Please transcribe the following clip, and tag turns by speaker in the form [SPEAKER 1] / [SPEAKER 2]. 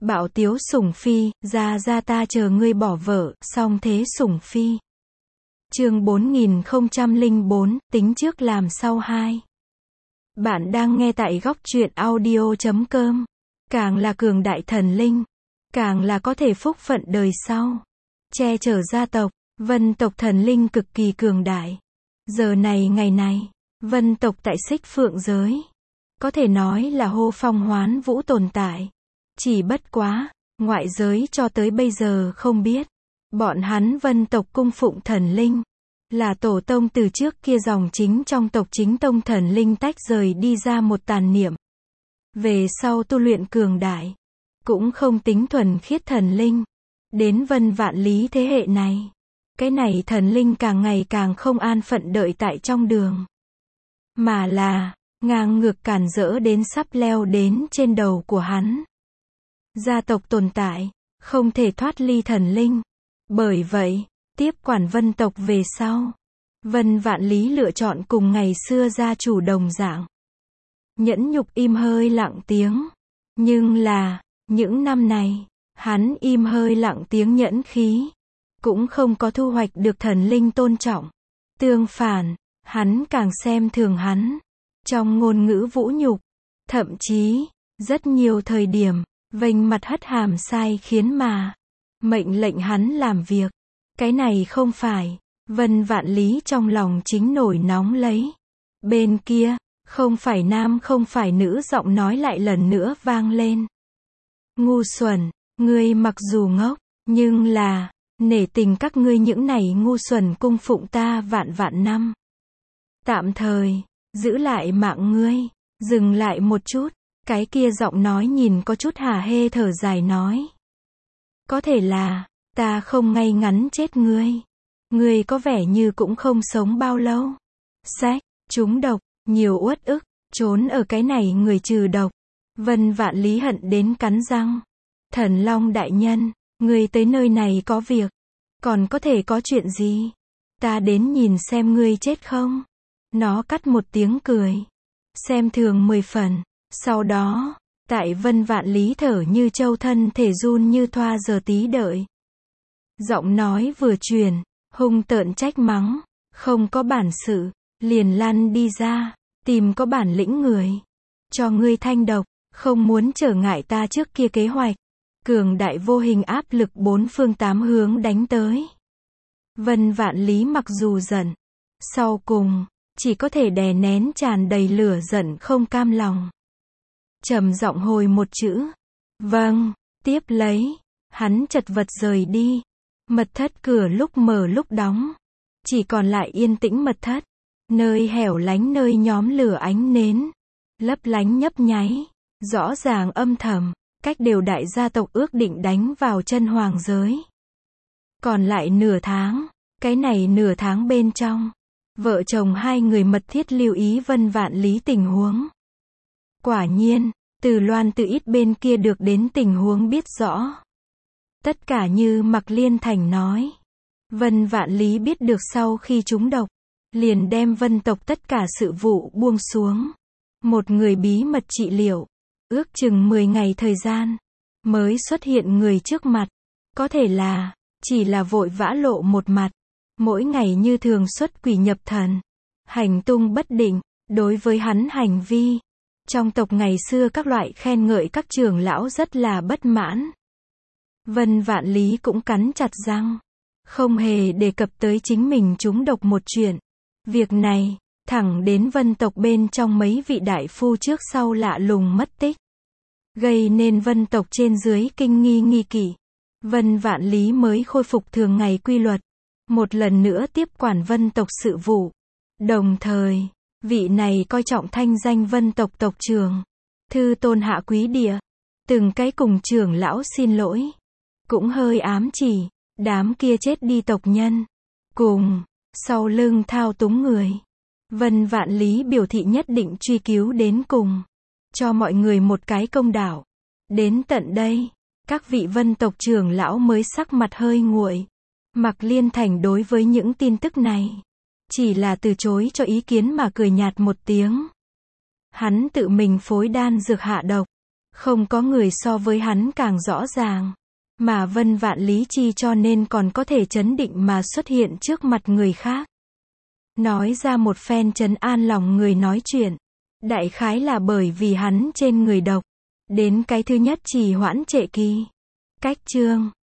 [SPEAKER 1] Bảo Tiếu Sủng Phi, ra ta chờ ngươi bỏ vợ, song thế Sủng Phi. Chương 4004, tính trước làm sau 2. Bạn đang nghe tại góc truyện audio.com. Càng là cường đại thần linh, càng là có thể phúc phận đời sau. Che chở gia tộc, Vân tộc thần linh cực kỳ cường đại. Giờ này ngày này, Vân tộc tại Xích Phượng giới, có thể nói là hô phong hoán vũ tồn tại. Chỉ bất quá, ngoại giới cho tới bây giờ không biết. Bọn hắn Vân tộc cung phụng thần linh, là tổ tông từ trước kia dòng chính trong tộc chính tông thần linh tách rời đi ra một tàn niệm. Về sau tu luyện cường đại, cũng không tính thuần khiết thần linh. Đến Vân Vạn Lý thế hệ này, cái này thần linh càng ngày càng không an phận đợi tại trong đường. Mà là, ngang ngược cản rỡ đến sắp leo đến trên đầu của hắn. Gia tộc tồn tại, không thể thoát ly thần linh. Bởi vậy, tiếp quản Vân tộc về sau, Vân Vạn Lý lựa chọn cùng ngày xưa gia chủ đồng dạng. Nhẫn nhục im hơi lặng tiếng. Nhưng là, những năm này, hắn im hơi lặng tiếng nhẫn khí, cũng không có thu hoạch được thần linh tôn trọng. Tương phản, hắn càng xem thường hắn. Trong ngôn ngữ vũ nhục, thậm chí, rất nhiều thời điểm, vênh mặt hất hàm sai khiến mà mệnh lệnh hắn làm việc. Cái này không phải. Vân Vạn Lý trong lòng chính nổi nóng lấy. Bên kia, không phải nam không phải nữ giọng nói lại lần nữa vang lên. Ngu xuẩn, ngươi mặc dù ngốc, nhưng là, nể tình các ngươi những này ngu xuẩn cung phụng ta vạn vạn năm. Tạm thời, giữ lại mạng ngươi. Dừng lại một chút, cái kia giọng nói nhìn có chút hả hê thở dài nói. Có thể là, ta không ngay ngắn chết ngươi. Ngươi có vẻ như cũng không sống bao lâu. Sách, trúng độc, nhiều uất ức, trốn ở cái này người trừ độc. Vân Vạn Lý hận đến cắn răng. Thần Long đại nhân, ngươi tới nơi này có việc. Còn có thể có chuyện gì? Ta đến nhìn xem ngươi chết không? Nó cắt một tiếng cười. Xem thường 10 phần. Sau đó, tại Vân Vạn Lý thở như trâu thân thể run như thoa giờ tí đợi. Giọng nói vừa truyền, hung tợn trách mắng. Không có bản sự, liền lăn đi ra, tìm có bản lĩnh người. Cho ngươi thanh độc, không muốn trở ngại ta trước kia kế hoạch. Cường đại vô hình áp lực bốn phương tám hướng đánh tới. Vân Vạn Lý mặc dù giận, sau cùng, chỉ có thể đè nén tràn đầy lửa giận không cam lòng. Trầm giọng hồi một chữ. Vâng, tiếp lấy, hắn chật vật rời đi. Mật thất cửa lúc mở lúc đóng. Chỉ còn lại yên tĩnh mật thất. Nơi hẻo lánh nơi nhóm lửa ánh nến. Lấp lánh nhấp nháy. Rõ ràng âm thầm, cách đều đại gia tộc ước định đánh vào chân hoàng giới. Còn lại nửa tháng. Cái này nửa tháng bên trong, vợ chồng hai người mật thiết lưu ý Vân Vạn Lý tình huống. Quả nhiên, từ Loan Tự Ít bên kia được đến tình huống biết rõ. Tất cả như Mạc Liên Thành nói. Vân Vạn Lý biết được sau khi trúng độc, liền đem Vân tộc tất cả sự vụ buông xuống. Một người bí mật trị liệu, ước chừng 10 ngày thời gian, mới xuất hiện người trước mặt. Có thể là, chỉ là vội vã lộ một mặt. Mỗi ngày như thường xuất quỷ nhập thần, hành tung bất định. Đối với hắn hành vi, trong tộc ngày xưa các loại khen ngợi các trưởng lão rất là bất mãn. Vân Vạn Lý cũng cắn chặt răng, không hề đề cập tới chính mình trúng độc một chuyện. Việc này, thẳng đến Vân tộc bên trong mấy vị đại phu trước sau lạ lùng mất tích, gây nên Vân tộc trên dưới kinh nghi nghi kỵ. Vân Vạn Lý mới khôi phục thường ngày quy luật, một lần nữa tiếp quản Vân tộc sự vụ. Đồng thời, vị này coi trọng thanh danh Vân tộc tộc trưởng, thư tôn hạ quý địa, từng cái cùng trưởng lão xin lỗi, cũng hơi ám chỉ, đám kia chết đi tộc nhân, cùng, sau lưng thao túng người. Vân Vạn Lý biểu thị nhất định truy cứu đến cùng, cho mọi người một cái công đạo. Đến tận đây, các vị Vân tộc trưởng lão mới sắc mặt hơi nguội. Mạc Liên Thành đối với những tin tức này, chỉ là từ chối cho ý kiến mà cười nhạt một tiếng. Hắn tự mình phối đan dược hạ độc, Không có người so với hắn càng rõ ràng. Mà Vân Vạn lý chi cho nên còn có thể trấn định mà xuất hiện trước mặt người khác. Nói ra một phen trấn an lòng người nói chuyện. Đại khái là bởi vì hắn trên người độc. Đến cái thứ nhất trì hoãn trệ kỳ. Cách chương